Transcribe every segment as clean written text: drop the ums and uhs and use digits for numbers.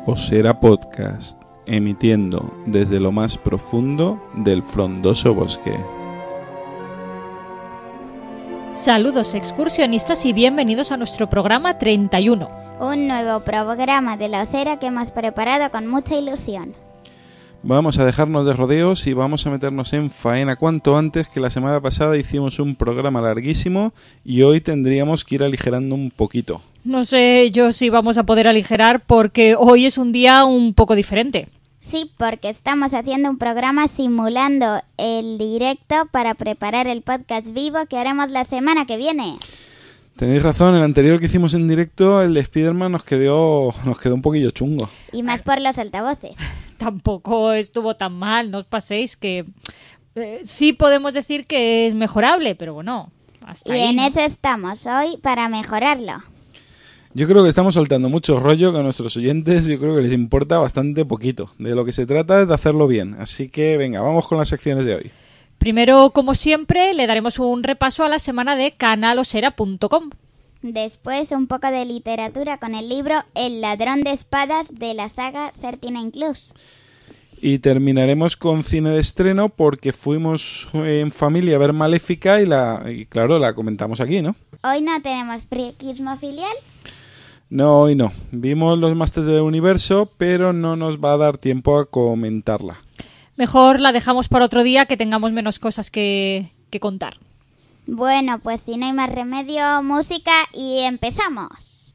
Osera Podcast, emitiendo desde lo más profundo del frondoso bosque. Saludos excursionistas y bienvenidos a nuestro programa 31. Un nuevo programa de la Osera que hemos preparado con mucha ilusión. Vamos a dejarnos de rodeos y vamos a meternos en faena cuanto antes, que la semana pasada hicimos un programa larguísimo y hoy tendríamos que ir aligerando un poquito. No sé yo si vamos a poder aligerar porque hoy es un día un poco diferente. Sí, porque estamos haciendo un programa simulando el directo para preparar el podcast vivo que haremos la semana que viene. Tenéis razón, el anterior que hicimos en directo, el de Spider-Man, nos quedó un poquillo chungo. Y más por los altavoces. Tampoco estuvo tan mal, no os paséis, que sí podemos decir que es mejorable, pero bueno, hasta y ahí, en ¿no? eso estamos hoy para mejorarlo. Yo creo que estamos soltando mucho rollo con nuestros oyentes, yo creo que les importa bastante poquito. De lo que se trata es de hacerlo bien, así que venga, vamos con las secciones de hoy. Primero, como siempre, le daremos un repaso a la semana de canalosera.com. Después un poco de literatura con el libro El ladrón de espadas de la saga 13 Clues. Y terminaremos con cine de estreno porque fuimos en familia a ver Maléfica y claro, la comentamos aquí, ¿no? Hoy no tenemos friquismo filial. No, hoy no. Vimos los Masters del Universo, pero no nos va a dar tiempo a comentarla. Mejor la dejamos para otro día que tengamos menos cosas que contar. Bueno, pues si no hay más remedio, música y empezamos.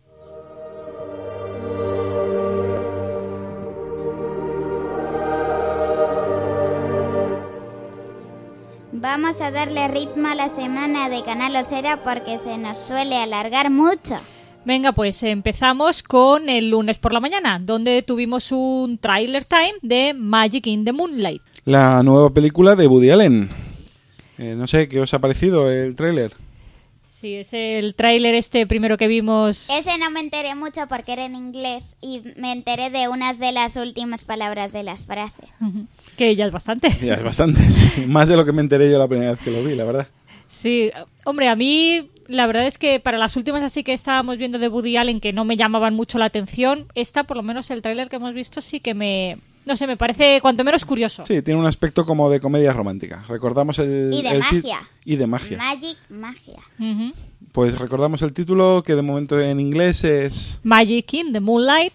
Vamos a darle ritmo a la semana de Canal Osera porque se nos suele alargar mucho. Venga, pues empezamos con el lunes por la mañana, donde tuvimos un trailer time de Magic in the Moonlight. La nueva película de Woody Allen. No sé, ¿qué os ha parecido el tráiler? Sí, es el tráiler este primero que vimos. Ese no me enteré mucho porque era en inglés y me enteré de unas de las últimas palabras de las frases. Que ya es bastante. Ya es bastante, sí. Más de lo que me enteré yo la primera vez que lo vi, la verdad. Sí, hombre, a mí la verdad es que para las últimas así que estábamos viendo de Woody Allen que no me llamaban mucho la atención, esta por lo menos el tráiler que hemos visto sí que me parece cuanto menos curioso. Sí, tiene un aspecto como de comedia romántica. Recordamos el... Y de magia. Y de magia. Magic, magia. Uh-huh. Pues recordamos el título, que de momento en inglés es... Magic in the Moonlight.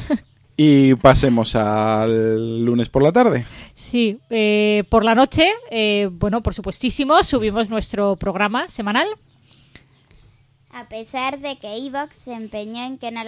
Y pasemos al lunes por la tarde. Sí, por la noche, bueno, por supuestísimo, subimos nuestro programa semanal. A pesar de que iVoox se empeñó en que no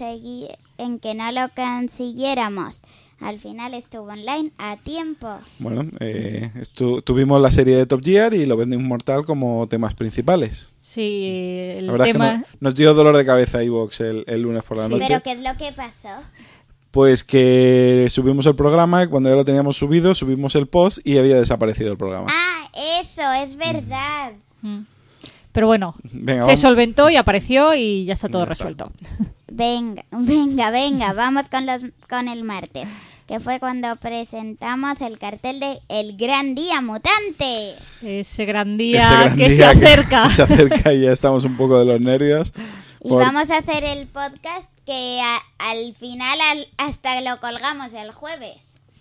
lo consiguiéramos, al final estuvo online a tiempo. Bueno, tuvimos la serie de Top Gear y Lobezno Inmortal como temas principales. Sí, el la verdad tema... es que nos dio dolor de cabeza a iVoox el lunes por la noche. ¿Pero qué es lo que pasó? Pues que subimos el programa y cuando ya lo teníamos subido, subimos el post y había desaparecido el programa. Ah, eso, es verdad. Pero bueno, venga, se vamos. solventó y apareció y ya está todo Ya está. resuelto. Venga, vamos con el martes, que fue cuando presentamos el cartel de El Gran Día Mutante. Ese gran día Ese gran que día se acerca. que se acerca y ya estamos un poco de los nervios. Y vamos a hacer el podcast que al final hasta lo colgamos el jueves.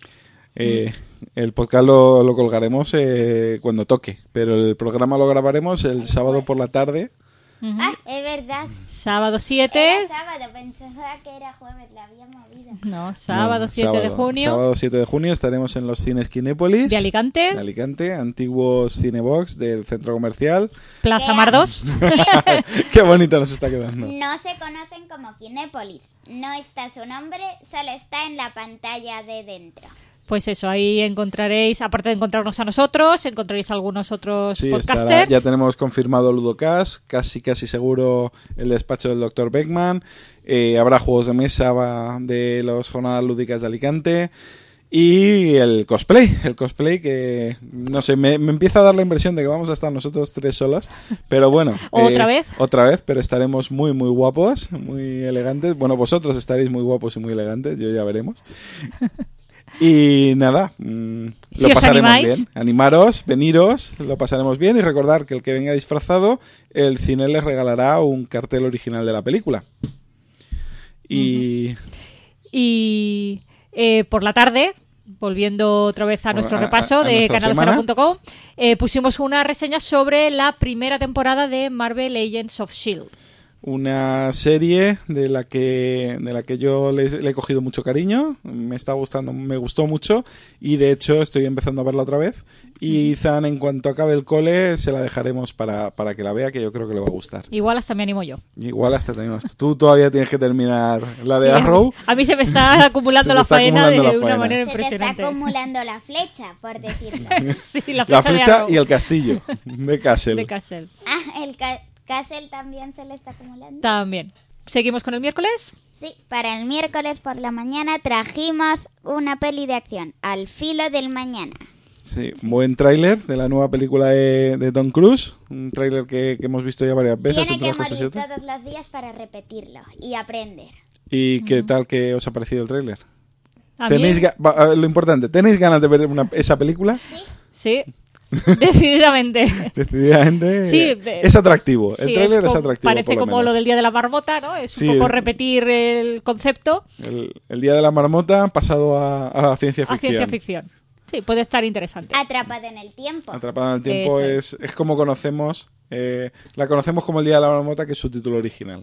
El podcast lo colgaremos cuando toque, pero el programa lo grabaremos el sábado por la tarde. Uh-huh. Ah, es verdad. Sábado 7. Era sábado, pensaba que era jueves, la había movido. No, sábado No, 7 de junio. Sábado 7 de junio estaremos en los cines Kinépolis. De Alicante. De Alicante, antiguos Cinebox del centro comercial. Plaza Mar 2. Qué bonito nos está quedando. No se conocen como Kinépolis. No está su nombre, solo está en la pantalla de dentro. Pues eso, ahí encontraréis, aparte de encontrarnos a nosotros, encontraréis algunos otros Sí, podcasters. ya tenemos confirmado Ludocast, casi seguro el despacho del Dr. Beckman. Habrá juegos de mesa de las jornadas lúdicas de Alicante. Y el cosplay que, no sé, me empieza a dar la impresión de que vamos a estar nosotros tres solos, pero bueno. ¿Otra vez? Otra vez, pero estaremos muy, muy guapos, muy elegantes. Bueno, vosotros estaréis muy guapos y muy elegantes, yo ya veremos. Y nada, Si lo os pasaremos animáis. bien. Animaros, veniros, lo pasaremos bien y recordar que el que venga disfrazado, el cine les regalará un cartel original de la película. Y... Y por la tarde, volviendo otra vez a nuestro repaso de nuestra canalcero.com, pusimos una reseña sobre la primera temporada de Marvel Agents of S.H.I.E.L.D. Una serie de la que yo le he cogido mucho cariño, me está gustando, me gustó mucho y de hecho estoy empezando a verla otra vez y Izan, en cuanto acabe el cole se la dejaremos para que la vea, que yo creo que le va a gustar. Igual hasta me animo yo. Igual hasta te animas. Tú todavía tienes que terminar la de Sí, Arrow. a mí se me está acumulando la faena de una manera Se te impresionante. está acumulando la flecha, por decirlo. Sí, la La flecha de flecha Arrow. y el castillo de Castle. De Castle. Ah, el Castle también se le está acumulando. También. ¿Seguimos con el miércoles? Sí, para el miércoles por la mañana trajimos una peli de acción, Al filo del mañana. Sí, buen tráiler de la nueva película de Tom Cruise. Un tráiler que hemos visto ya varias veces. Tiene que entre unas cosas y morir otras. todos los días para repetirlo y aprender. ¿Y qué tal que os ha parecido el tráiler? A mí, ¿Tenéis lo importante, ¿tenéis ganas de ver esa película? sí, decididamente. Decididamente Sí, es atractivo. Sí, El tráiler es como- atractivo. Parece por lo como menos. lo del Día de la Marmota, ¿no? Es Sí, un poco repetir el concepto El Día de la Marmota pasado a ciencia a ficción. ciencia ficción. Sí, puede estar interesante. Atrapado en el tiempo. Atrapada en el tiempo Eso es como conocemos. La conocemos como el Día de la Marmota, que es su título original.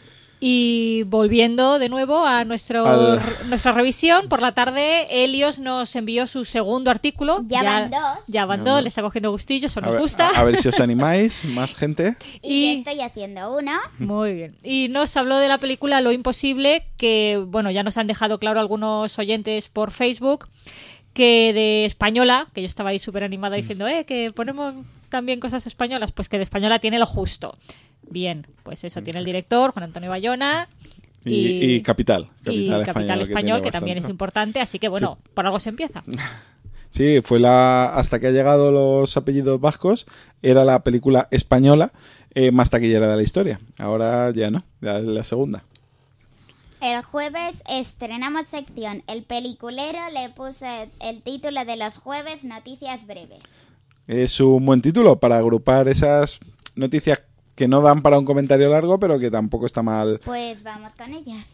Y volviendo de nuevo a nuestra revisión, por la tarde Helios nos envió su segundo artículo. Ya van dos. Ya van dos, le está cogiendo gustillo, eso nos ver, gusta. a ver si os animáis, más gente. Y yo estoy haciendo uno. Muy bien. Y nos habló de la película Lo Imposible, que bueno, ya nos han dejado claro algunos oyentes por Facebook, que de española, que yo estaba ahí súper animada diciendo, que ponemos también cosas españolas, pues que de española tiene lo justo. Bien, pues eso, tiene el director, Juan Antonio Bayona. Y Capital. Capital Español, que tiene también es bastante. importante, así que bueno, por algo se empieza. Sí, fue hasta que ha llegado los apellidos vascos, era la película española más taquillera de la historia. Ahora ya no, ya es la segunda. El jueves estrenamos sección. El peliculero le puso el título de los jueves, Noticias Breves. Es un buen título para agrupar esas noticias que no dan para un comentario largo, pero que tampoco está mal. Pues vamos con ellas.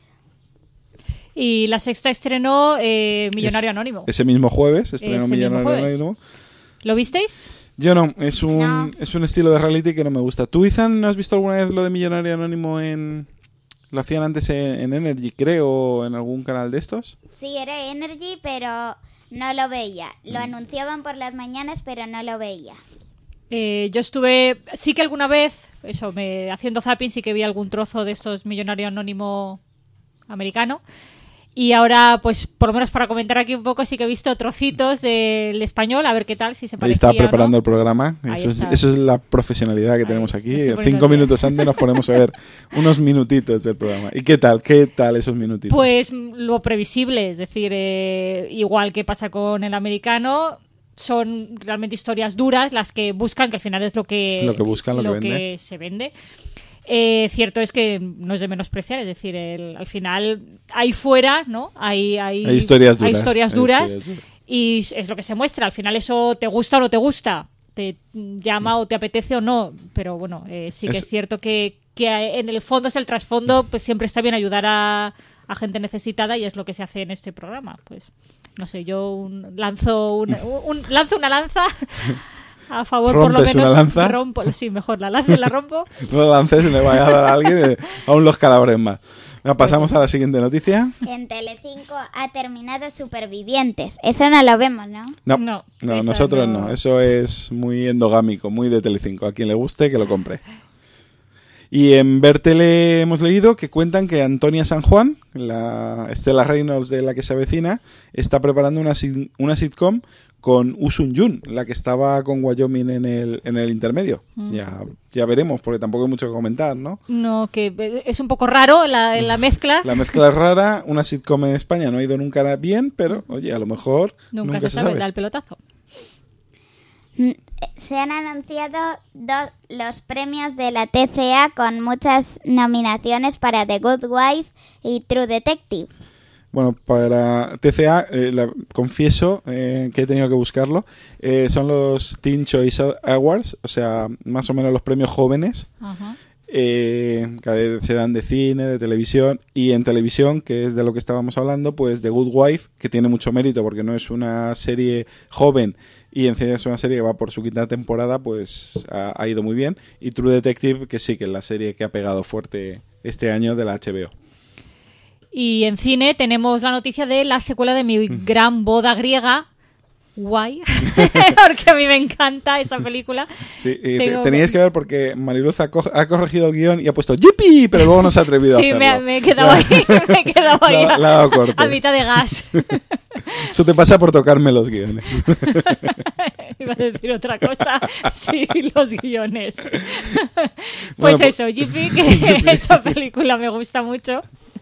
Y la Sexta estrenó Millonario Anónimo. Ese mismo jueves estrenó Ese mismo Millonario jueves. Anónimo. ¿Lo visteis? Yo no, es un No. estilo de reality que no me gusta. ¿Tú, Izan, no has visto alguna vez lo de Millonario Anónimo Lo hacían antes en Energy, creo, o en algún canal de estos? Sí, era Energy, pero no lo veía. Lo anunciaban por las mañanas, pero no lo veía. Yo estuve, sí que alguna vez, haciendo zapping, sí que vi algún trozo de estos Millonario Anónimo americano. Y ahora, pues, por lo menos para comentar aquí un poco, sí que he visto trocitos del español, a ver qué tal, si se Ahí parecía está preparando o el programa. Ahí Eso está. es la profesionalidad que tenemos aquí. me estoy poniendo 5 al día. minutos antes nos ponemos a ver unos minutitos del programa. ¿Y qué tal? ¿Qué tal esos minutitos? Pues lo previsible, es decir, igual que pasa con el americano, son realmente historias duras las que buscan, que al final es lo que buscan, lo que vende. se vende. Cierto es que no es de menospreciar, es decir, al final ahí fuera, ¿no? Hay historias duras. Hay historias duras Hay historias duras. y es lo que se muestra. Al final eso te gusta o no te gusta, te llama o te apetece o no, pero bueno, sí que es cierto que en el fondo es el trasfondo, pues siempre está bien ayudar a gente necesitada y es lo que se hace en este programa. Pues no sé, yo lanzo una lanza a favor, por lo ¿Rompes menos. una lanza? Rompo, sí, mejor la lanza y la rompo. No lo lances y le vaya a dar a alguien aún los calabres más. Bueno, pasamos a la siguiente noticia. En Telecinco ha terminado Supervivientes. Eso no lo vemos, ¿no? No, eso nosotros no. no. Eso es muy endogámico, muy de Telecinco. A quien le guste, que lo compre. Y en Vertele hemos leído que cuentan que Antonia San Juan, la Estela Reynolds de La que se avecina, está preparando una sitcom con Usun Jun, la que estaba con Wyoming en el intermedio. Ya veremos, porque tampoco hay mucho que comentar, ¿no? No, que es un poco raro la mezcla. La mezcla es rara, una sitcom en España no ha ido nunca bien, pero oye, a lo mejor Nunca se sabe, da el pelotazo. Se han anunciado los premios de la TCA con muchas nominaciones para The Good Wife y True Detective. Bueno, para TCA, confieso que he tenido que buscarlo. Son los Teen Choice Awards, o sea, más o menos los premios jóvenes. Ajá. Cada vez se dan de cine, de televisión, y en televisión, que es de lo que estábamos hablando, pues The Good Wife, que tiene mucho mérito porque no es una serie joven y encima es una serie que va por su quinta temporada, pues ha ido muy bien. Y True Detective, que sí, que es la serie que ha pegado fuerte este año de la HBO. Y en cine tenemos la noticia de la secuela de Mi Gran Boda Griega. Guay, porque a mí me encanta esa película. Sí, teníais que ver porque Mariluz ha corregido el guión y ha puesto ¡Yipi! Pero luego no se ha atrevido a hacerlo. Sí, me he quedado ahí, la ha dado corte. a mitad de gas. Eso te pasa por tocarme los guiones. Iba a decir otra cosa. Sí, los guiones. Pues eso, Yipi, que esa película me gusta mucho.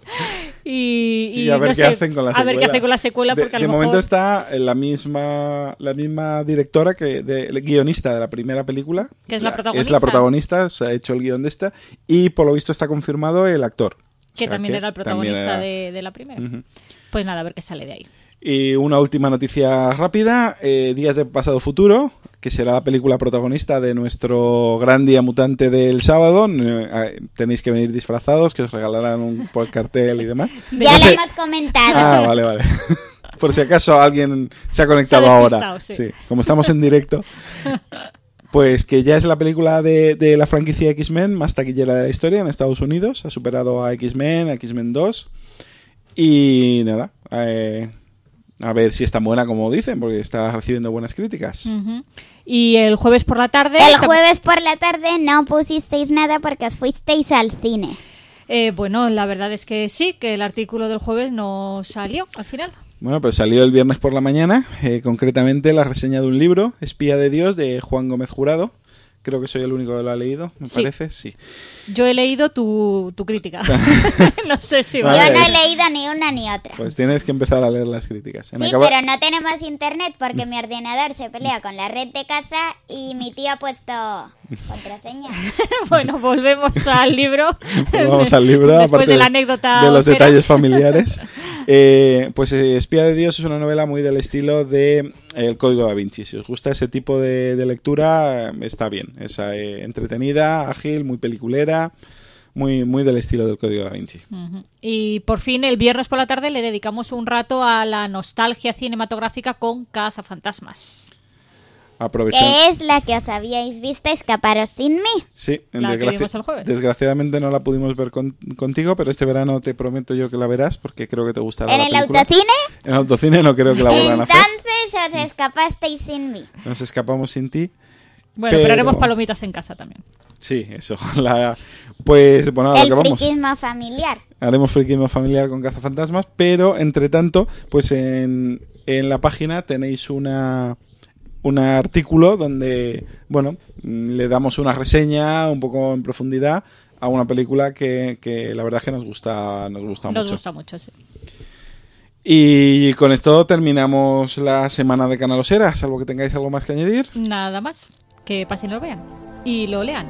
Y a ver no qué hacen con la secuela. A ver qué hacen con la secuela, porque a lo de mejor... momento está la misma directora, el guionista de la primera película. Que es la protagonista. Es la protagonista, se ha hecho el guión de esta. Y por lo visto está confirmado el actor. Que también era el protagonista de la primera. Uh-huh. Pues nada, a ver qué sale de ahí. Y una última noticia rápida. Días de Pasado Futuro, que será la película protagonista de nuestro gran día mutante del sábado. Tenéis que venir disfrazados, que os regalarán un cartel y demás. Ya lo hemos comentado. Ah, vale. Por si acaso alguien se ha conectado ahora. Sí, como estamos en directo. Pues que ya es la película de la franquicia X-Men más taquillera de la historia en Estados Unidos. Ha superado a X-Men, a X-Men 2. Y nada, a ver si es tan buena como dicen, porque está recibiendo buenas críticas. Uh-huh. Y el jueves por la tarde... El jueves por la tarde no pusisteis nada porque os fuisteis al cine. Bueno, la verdad es que sí, que el artículo del jueves no salió al final. Bueno, pues salió el viernes por la mañana, concretamente la reseña de un libro, Espía de Dios, de Juan Gómez Jurado. Creo que soy el único que lo ha leído, me parece, sí. Yo he leído tu crítica. No sé si va. Yo no he leído ni una ni otra. Pues tienes que empezar a leer las críticas. Pero no tenemos internet porque mi ordenador se pelea con la red de casa y mi tío ha puesto contraseña. Bueno, volvemos al libro. Vamos al libro, después aparte de la anécdota de los detalles familiares. Pues Espía de Dios es una novela muy del estilo de El Código Da Vinci. Si os gusta ese tipo de lectura, está bien. Es entretenida, ágil, muy peliculera, muy del estilo del Código Da Vinci. Uh-huh. Y por fin, el viernes por la tarde le dedicamos un rato a la nostalgia cinematográfica con Cazafantasmas. Que es la que os habíais visto escaparos sin mí. Sí, la que vimos el jueves. Desgraciadamente no la pudimos ver contigo, pero este verano te prometo yo que la verás porque creo que te gustará la película. ¿En el autocine? En el autocine no creo que la vuelvan a hacer. Entonces os escapasteis sin mí. Nos escapamos sin ti. Bueno, pero haremos palomitas en casa también. Sí, eso. Pues bueno, a lo que vamos. El friquismo familiar. Haremos friquismo familiar con Cazafantasmas, pero entre tanto, pues en la página tenéis un artículo donde, bueno, le damos una reseña un poco en profundidad a una película que la verdad es que nos gusta mucho. Nos gusta mucho, sí. Y con esto terminamos la semana de Canalosera, salvo que tengáis algo más que añadir. Nada más. Que pasen y lo vean. Y lo lean.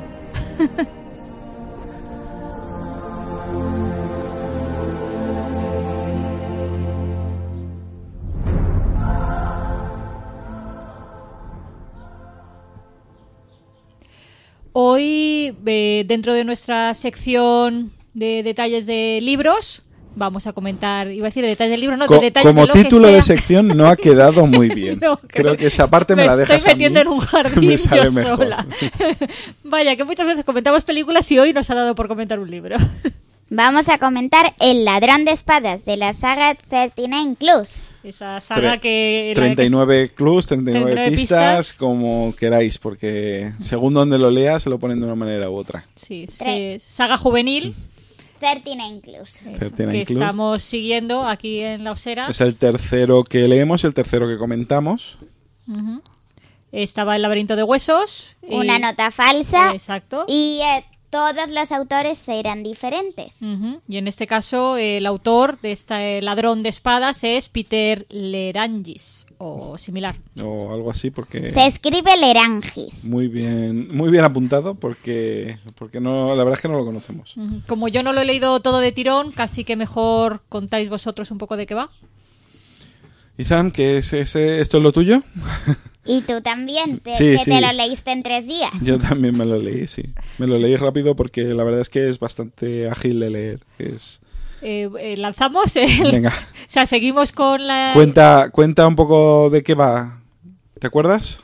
Hoy, dentro de nuestra sección de detalles de libros, vamos a comentar, iba a decir de detalles del libro, no, de detalles como de lo que título sea. de sección no ha quedado muy bien. No, creo que esa parte me la dejas a mí. Me estoy metiendo en un jardín me sale yo mejor. sola. Vaya, que muchas veces comentamos películas y hoy nos ha dado por comentar un libro. Vamos a comentar El ladrón de espadas de la saga 39 Clues. Esa saga que... 39 clues, 39 pistas, como queráis, porque según donde lo leas se lo ponen de una manera u otra. Sí, saga juvenil. 39 Clues. Que estamos siguiendo aquí en La Osera. Es el tercero que leemos, el tercero que comentamos. Uh-huh. Estaba El laberinto de huesos. Una nota falsa. Exacto. Y todos los autores eran diferentes. Uh-huh. Y en este caso el autor de este ladrón de espadas es Peter Lerangis o similar. O algo así porque... Se escribe Lerangis. Muy bien apuntado porque no, la verdad es que no lo conocemos. Uh-huh. Como yo no lo he leído todo de tirón, casi que mejor contáis vosotros un poco de qué va. Izan, ¿esto es lo tuyo? Y tú también, Sí, te lo leíste en 3 días. Yo también me lo leí, sí. Me lo leí rápido porque la verdad es que es bastante ágil de leer. ¿Lanzamos? Venga. O sea, seguimos con la... Cuenta un poco de qué va. ¿Te acuerdas?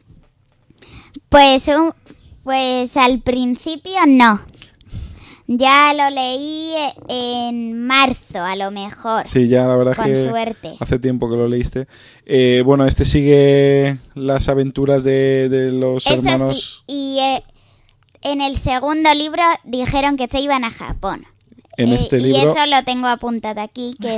Pues al principio no. Ya lo leí en marzo, a lo mejor. Sí, ya la verdad con que suerte. hace tiempo que lo leíste. Bueno, este sigue las aventuras de los hermanos. Eso sí, y en el segundo libro dijeron que se iban a Japón. En este y libro... eso lo tengo apuntado aquí, que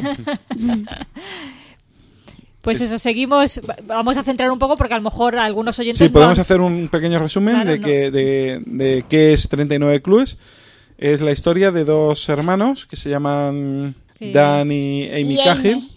Pues eso, seguimos. Vamos a centrar un poco porque a lo mejor algunos oyentes... Sí, podemos hacer un pequeño resumen Claro, de qué es 39 Clues. Es la historia de 2 hermanos que se llaman Dan y Amy Cahill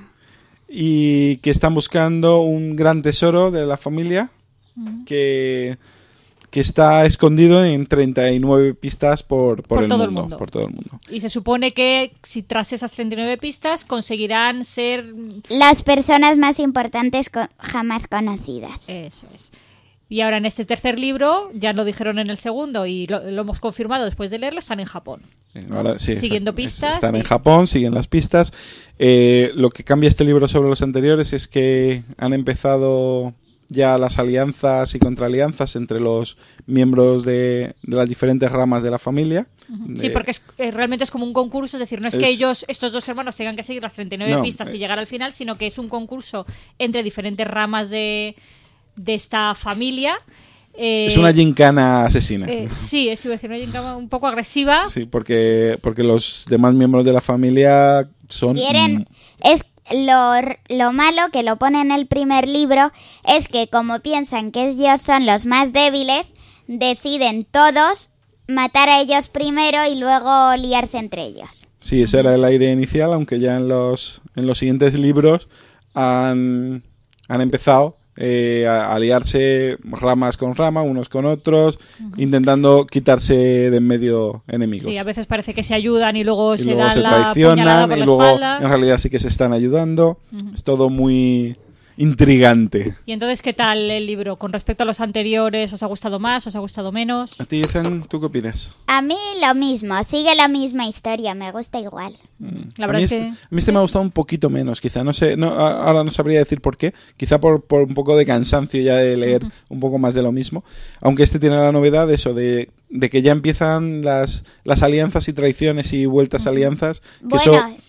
y que están buscando un gran tesoro de la familia que está escondido en 39 pistas por todo el mundo. Y se supone que si tras esas 39 pistas conseguirán ser... las personas más importantes jamás conocidas. Eso es. Y ahora en este tercer libro, ya lo dijeron en el segundo y lo hemos confirmado después de leerlo, están en Japón. Ahora, sí, siguiendo pistas. Están en Japón, siguen las pistas. Lo que cambia este libro sobre los anteriores es que han empezado ya las alianzas y contraalianzas entre los miembros de las diferentes ramas de la familia. Sí, porque realmente es como un concurso, es decir, no es que estos 2 hermanos tengan que seguir las 39 pistas y llegar al final, sino que es un concurso entre diferentes ramas de esta familia. Es una gincana asesina. Sí, es una gincana un poco agresiva. Sí, porque los demás miembros de la familia son... Es lo malo que lo pone en el primer libro, es que como piensan que ellos son los más débiles, deciden todos matar a ellos primero y luego liarse entre ellos. Sí, esa era la idea inicial, aunque ya en los siguientes libros han empezado a aliarse ramas con rama, unos con otros, intentando quitarse de en medio enemigos. Sí, a veces parece que se ayudan y luego se dan se la puñalada por traicionan y la luego espalda. en realidad sí que se están ayudando. Es todo muy intrigante. Y entonces, ¿qué tal el libro? Con respecto a los anteriores, ¿os ha gustado más? ¿Os ha gustado menos? ¿A ti, Ethan, tú qué opinas? A mí lo mismo, sigue la misma historia, me gusta igual. La verdad es que... A mí me ha gustado un poquito menos, quizá. No sé, ahora no sabría decir por qué. Quizá por un poco de cansancio ya de leer un poco más de lo mismo. Aunque este tiene la novedad de eso, de que ya empiezan las alianzas y traiciones y vueltas a alianzas. Que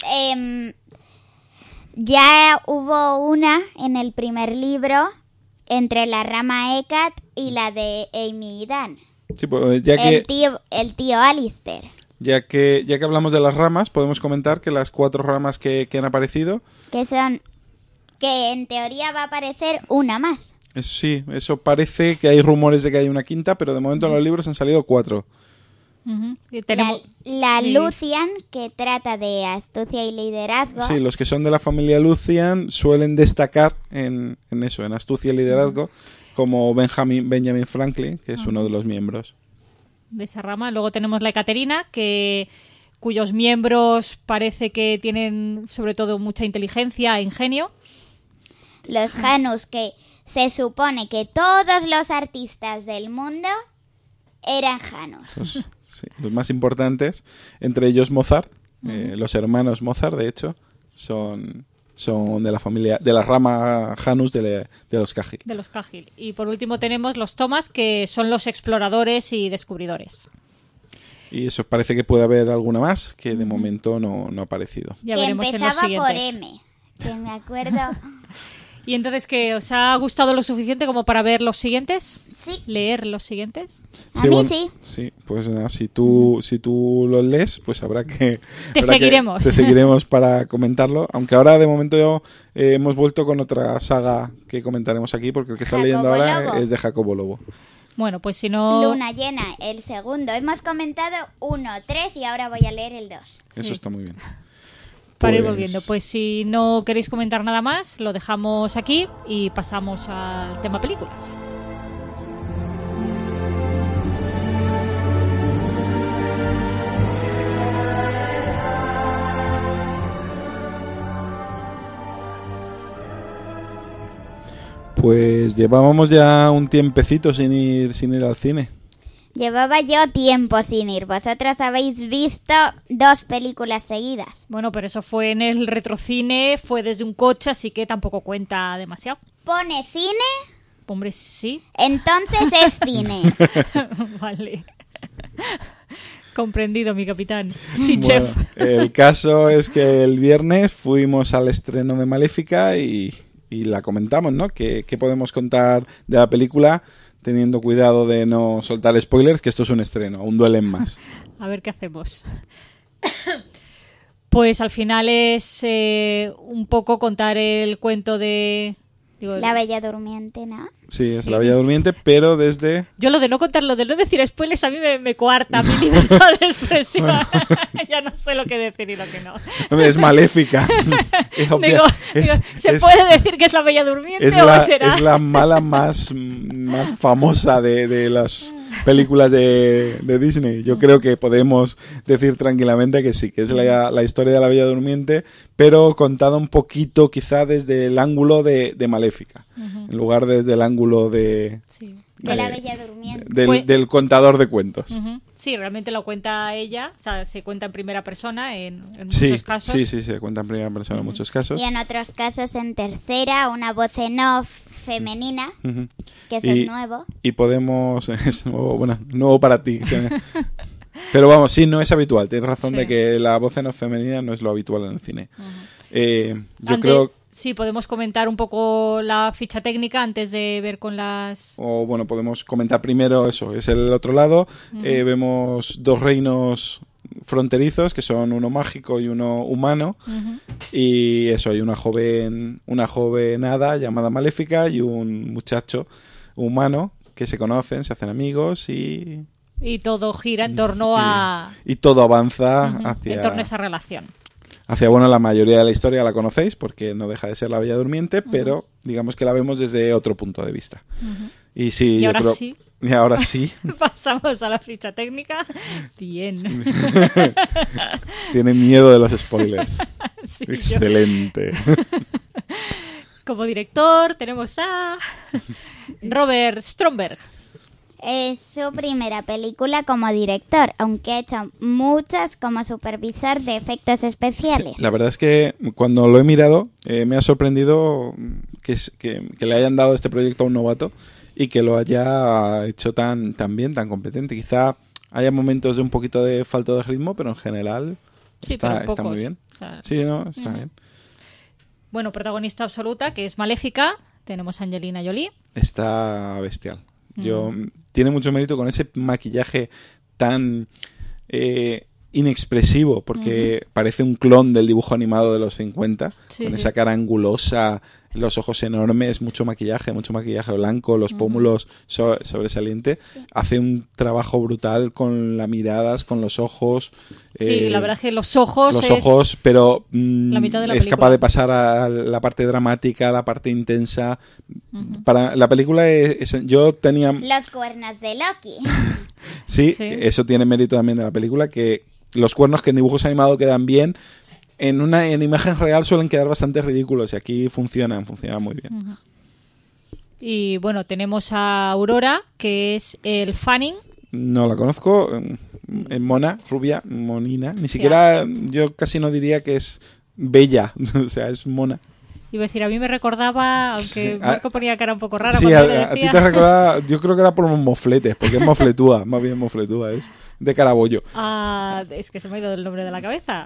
ya hubo una en el primer libro entre la rama Hecat y la de Amy y Dan. Sí, pues, el tío Alistair. Ya que hablamos de las ramas, podemos comentar que las 4 ramas que han aparecido... Que en teoría va a aparecer una más. Sí, eso parece que hay rumores de que hay una quinta, pero de momento en los libros han salido 4. Y tenemos... La Lucian, que trata de astucia y liderazgo. Sí, los que son de la familia Lucian suelen destacar en eso, en astucia y liderazgo, como Benjamin Franklin, que es uno de los miembros de esa rama. Luego tenemos la Ekaterina, cuyos miembros parece que tienen sobre todo mucha inteligencia e ingenio. Los Janus, que se supone que todos los artistas del mundo eran Janus. Sí, los más importantes, entre ellos Mozart, los hermanos Mozart, de hecho, son de la familia, de la rama Janus de los Cahill. De los Cahill. Y por último tenemos los Thomas, que son los exploradores y descubridores. Y eso parece que puede haber alguna más, que de momento no ha aparecido. Ya que veremos empezaba en los por siguientes. M, que me acuerdo. ¿Y entonces qué? ¿Os ha gustado lo suficiente como para ver los siguientes? Sí. ¿Leer los siguientes? A mí sí. Sí, pues nada, si tú los lees, pues habrá que... Te seguiremos. Te seguiremos para comentarlo, aunque ahora de momento hemos vuelto con otra saga que comentaremos aquí, porque el que está leyendo ahora Lobo. es de Jacobo Lobo. Bueno, pues si no... Luna llena, el segundo. Hemos comentado 1, 3 y ahora voy a leer el 2. Eso está muy bien. Para ir volviendo. Pues si no queréis comentar nada más, lo dejamos aquí y pasamos al tema películas. Pues llevábamos ya un tiempecito sin ir al cine. Llevaba yo tiempo sin ir. Vosotros habéis visto 2 películas seguidas. Bueno, pero eso fue en el retrocine, fue desde un coche, así que tampoco cuenta demasiado. ¿Pone cine? Hombre, sí. Entonces es cine. Vale. Comprendido, mi capitán. Sí, Bueno, chef. el caso es que el viernes fuimos al estreno de Maléfica y la comentamos, ¿no? ¿Qué podemos contar de la película teniendo cuidado de no soltar spoilers? Que esto es un estreno, aún duelen más. A ver qué hacemos. Pues al final es un poco contar el cuento de... La Bella Durmiente, ¿no? Sí, es La Bella Durmiente, pero desde... Yo lo de no contarlo, de no decir spoilers, a mí me coarta mi libertad de expresión. Ya no sé lo que decir y lo que no. Hombre, es Maléfica. Es obvia- ¿Se puede decir que es La Bella Durmiente o será? Es la mala más famosa de las películas de Disney. Yo creo que podemos decir tranquilamente que sí, que es la historia de La Bella Durmiente, pero contada un poquito quizá desde el ángulo de Maléfica, en lugar desde el ángulo de... Sí. De La Bella Durmiente. Del contador de cuentos. Uh-huh. Sí, realmente lo cuenta ella, o sea, se cuenta en primera persona en Sí, muchos casos. sí, se cuenta en primera persona en muchos casos. Y en otros casos en tercera, una voz en off femenina, Ujú. que eso es nuevo. Y podemos... Es nuevo, bueno, nuevo para ti. Pero vamos, sí, no es habitual. Tienes razón Sí. de que la voz en off femenina no es lo habitual en el cine. Yo Antes- creo... Sí, podemos comentar un poco la ficha técnica antes de ver con las... O bueno, podemos comentar primero eso. Es el otro lado. Vemos 2 reinos fronterizos, que son uno mágico y uno humano. Ujú. Y eso, hay una joven hada llamada Maléfica y un muchacho humano que se conocen, se hacen amigos y todo gira en torno a... todo avanza Ujú, en torno a esa relación. hacia, bueno, la mayoría de la historia la conocéis porque no deja de ser La Bella Durmiente, pero digamos que la vemos desde otro punto de vista. Y sí, Y yo ahora creo- sí. Y ahora sí. Pasamos a la ficha técnica. Bien. Tiene miedo de los spoilers. Sí, yo- Excelente. Como director tenemos a Robert Stromberg. Es su primera película como director, aunque ha hecho muchas como supervisor de efectos especiales. La verdad es que cuando lo he mirado me ha sorprendido que le hayan dado este proyecto a un novato y que lo haya hecho tan bien, tan competente. Quizá haya momentos de un poquito de falta de ritmo, pero en general Sí, está pero pocos. muy bien. O sea, Sí, no, está bien. bueno, protagonista absoluta, que es Maléfica. Tenemos a Angelina Jolie. Está bestial. Tiene mucho mérito con ese maquillaje tan inexpresivo, porque parece un clon del dibujo animado de los 50, Sí, con sí. esa cara angulosa, los ojos enormes, mucho maquillaje blanco, los pómulos sobresaliente. Hace un trabajo brutal con las miradas, con los ojos. Sí, la verdad es que los ojos pero la mitad de la es película. capaz de pasar a la parte dramática, a la parte intensa. Para la película yo tenía... Los cuernos de Loki. Sí, Sí. eso tiene mérito también de la película, que los cuernos que en dibujos animados quedan bien, en imagen real suelen quedar bastante ridículos y aquí funcionan muy bien. Y bueno, tenemos a Aurora, que es el Fanning. No la conozco, mona, rubia, monina, ni siquiera yo casi no diría que es bella, o sea, es mona. Iba a decir, a mí me recordaba, aunque Sí, Marco ponía cara un poco rara Sí, cuando le a ti decía. te recordaba, yo creo que era por mofletes, porque es mofletúa, más bien mofletúa, es de carabollo. Es que se me ha ido el nombre de la cabeza.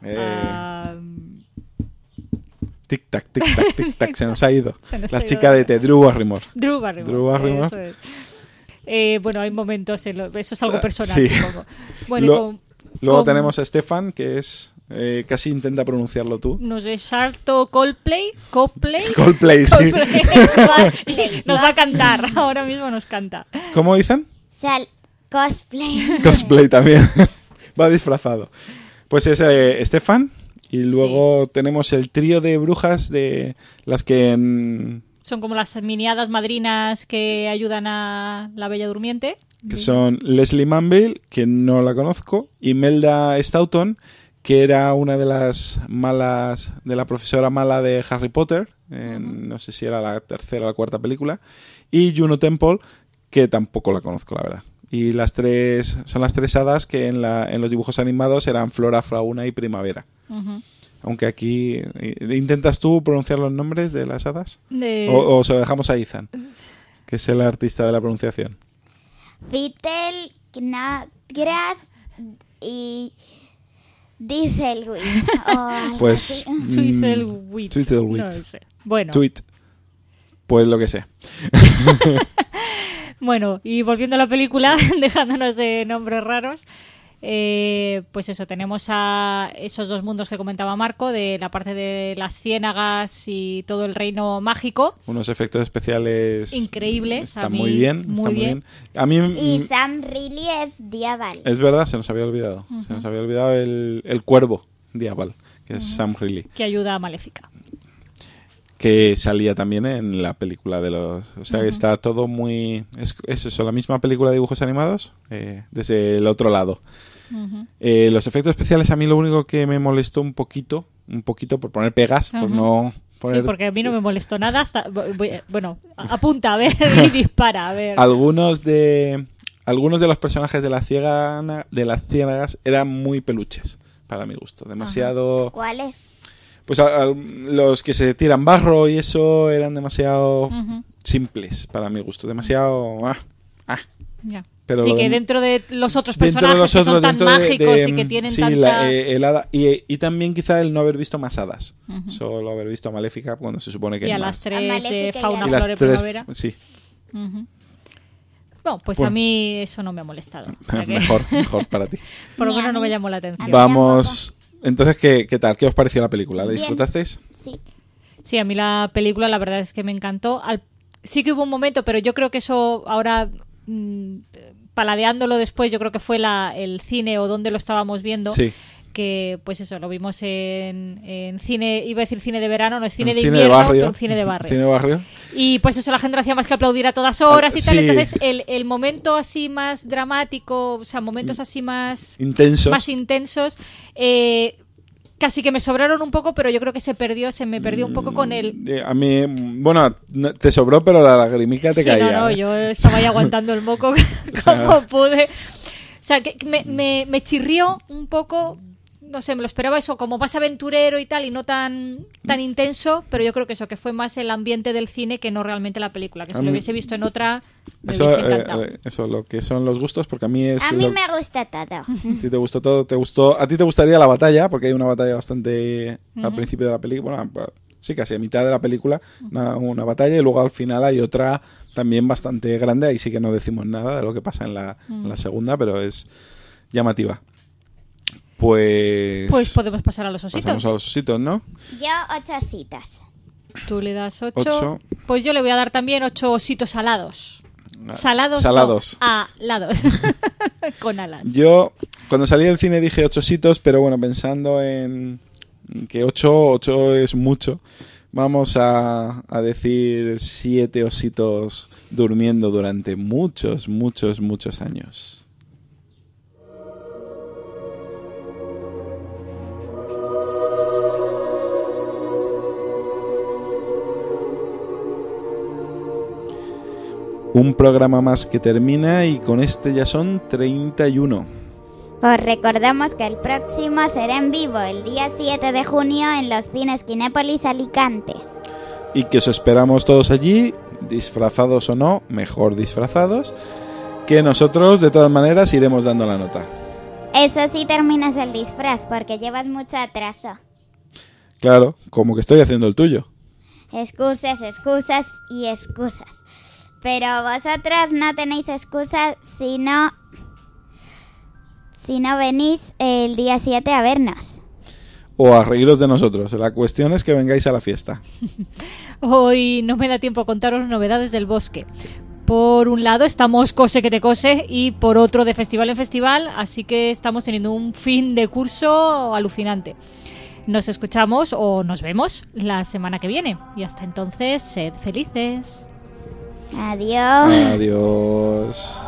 Tic tac, se nos ha ido. Se nos La ha ido. chica de Drew Barrymore. Drew Barrymore. Drew Barrymore. Eso es. Bueno, hay momentos, eso es algo personal, Sí. supongo. Bueno, Luego tenemos a Stefan, que es... casi intenta pronunciarlo tú. No sé, Sharto Coldplay. Coldplay, sí. Cosplay. Nos va a cantar, ahora mismo nos canta. ¿Cómo dicen? Cosplay. Cosplay también. Va disfrazado. Pues es Stefan. Y luego tenemos el trío de brujas de las que... Son como las miniadas madrinas que ayudan a la Bella Durmiente. que son Leslie Manville, que no la conozco, y Melda Staunton, que era una de las malas, de la profesora mala de Harry Potter, no sé si era la tercera o la cuarta película, y Juno Temple, que tampoco la conozco, la verdad. Y son las tres hadas que en los dibujos animados eran Flora, Fauna y Primavera. Aunque aquí... ¿Intentas tú pronunciar los nombres de las hadas? ¿O se lo dejamos a Ethan, que es el artista de la pronunciación? Fittel, Knagras y Dieselwit. Pues... Tweedledewit. Tweedledewit. No sé. Bueno. Tweet. Pues lo que sea. Bueno, y volviendo a la película, dejándonos de nombres raros, pues eso, tenemos a esos dos mundos que comentaba Marco, de la parte de las ciénagas y todo el reino mágico. Unos efectos especiales increíbles. Están muy bien. A mí, y Sam Riley es Diaval. Es verdad, se nos había olvidado. Se nos había olvidado el cuervo Diaval, que es Sam Riley. Que ayuda a Maléfica. Que salía también en la película de los... O sea, que está todo muy... Es eso, la misma película de dibujos animados, desde el otro lado. Los efectos especiales, a mí lo único que me molestó un poquito por poner pegas, por no poner... Sí, porque a mí no me molestó nada. Bueno, apunta, a ver, y dispara, a ver. Algunos de los personajes de las ciénagas eran muy peluches, para mi gusto. Demasiado... ¿Cuáles? Pues los que se tiran barro y eso eran demasiado simples para mi gusto, demasiado... Ya. Pero sí, que dentro de los otros personajes que son tan mágicos y que tienen tanta... el hada, y también quizá el no haber visto más hadas. Solo haber visto a Maléfica cuando se supone que y hay a más. las tres Fauna, y Flora y Primavera. Sí. Bueno, pues a mí eso no me ha molestado. O sea que... mejor para ti. Por lo menos no me llamó la atención. Vamos... Entonces, ¿qué tal? ¿Qué os pareció la película? ¿La disfrutasteis? Sí. Sí, a mí la película la verdad es que me encantó. Sí que hubo un momento, pero yo creo que eso ahora, paladeándolo después, yo creo que fue el cine o donde lo estábamos viendo. Sí. Que pues eso, lo vimos en cine, iba a decir cine de verano, no es cine de cine invierno, de barrio. pero cine de barrio. Cine de barrio. Y pues eso, la gente no hacía más que aplaudir a todas horas y tal. Sí. Entonces el momento así más dramático, o sea, momentos así más intensos, casi que me sobraron un poco, pero yo creo que se me perdió un poco con el... A mí, bueno, te sobró, pero la lagrimica te caía. No, yo estaba ahí aguantando el moco como pude. O sea, que me chirrió un poco... No sé, me lo esperaba eso, como más aventurero y tal, y no tan intenso, pero yo creo que eso, que fue más el ambiente del cine que no realmente la película, que si lo hubiese visto en otra, me hubiese encantado. Eso, lo que son los gustos, porque a mí es... A mí me gusta todo. ¿A ti te gustó todo? ¿A ti te gustaría la batalla? Porque hay una batalla bastante al principio de la película, bueno, sí, casi a mitad de la película, una batalla, y luego al final hay otra también bastante grande, ahí sí que no decimos nada de lo que pasa en la segunda, pero es llamativa. Pues podemos pasar a los ositos. Pasamos a los ositos, ¿no? Yo 8 ositos. Tú le das 8. Pues yo le voy a dar también 8 ositos salados. Salados. No, alados. Con alas. Yo, cuando salí del cine dije 8 ositos, pero bueno, pensando en que 8 es mucho, vamos a decir 7 ositos durmiendo durante muchos, muchos, muchos años. Un programa más que termina y con este ya son 31. Os recordamos que el próximo será en vivo el día 7 de junio en los cines Kinépolis Alicante. Y que os esperamos todos allí, disfrazados o no, mejor disfrazados, que nosotros de todas maneras iremos dando la nota. Eso sí, terminas el disfraz porque llevas mucho atraso. Claro, como que estoy haciendo el tuyo. Excusas y excusas. Pero vosotros no tenéis excusa si no venís el día 7 a vernos. O a reíros de nosotros. La cuestión es que vengáis a la fiesta. Hoy no me da tiempo a contaros novedades del bosque. Por un lado estamos cose que te cose y por otro de festival en festival, así que estamos teniendo un fin de curso alucinante. Nos escuchamos o nos vemos la semana que viene y hasta entonces sed felices. Adiós. Adiós.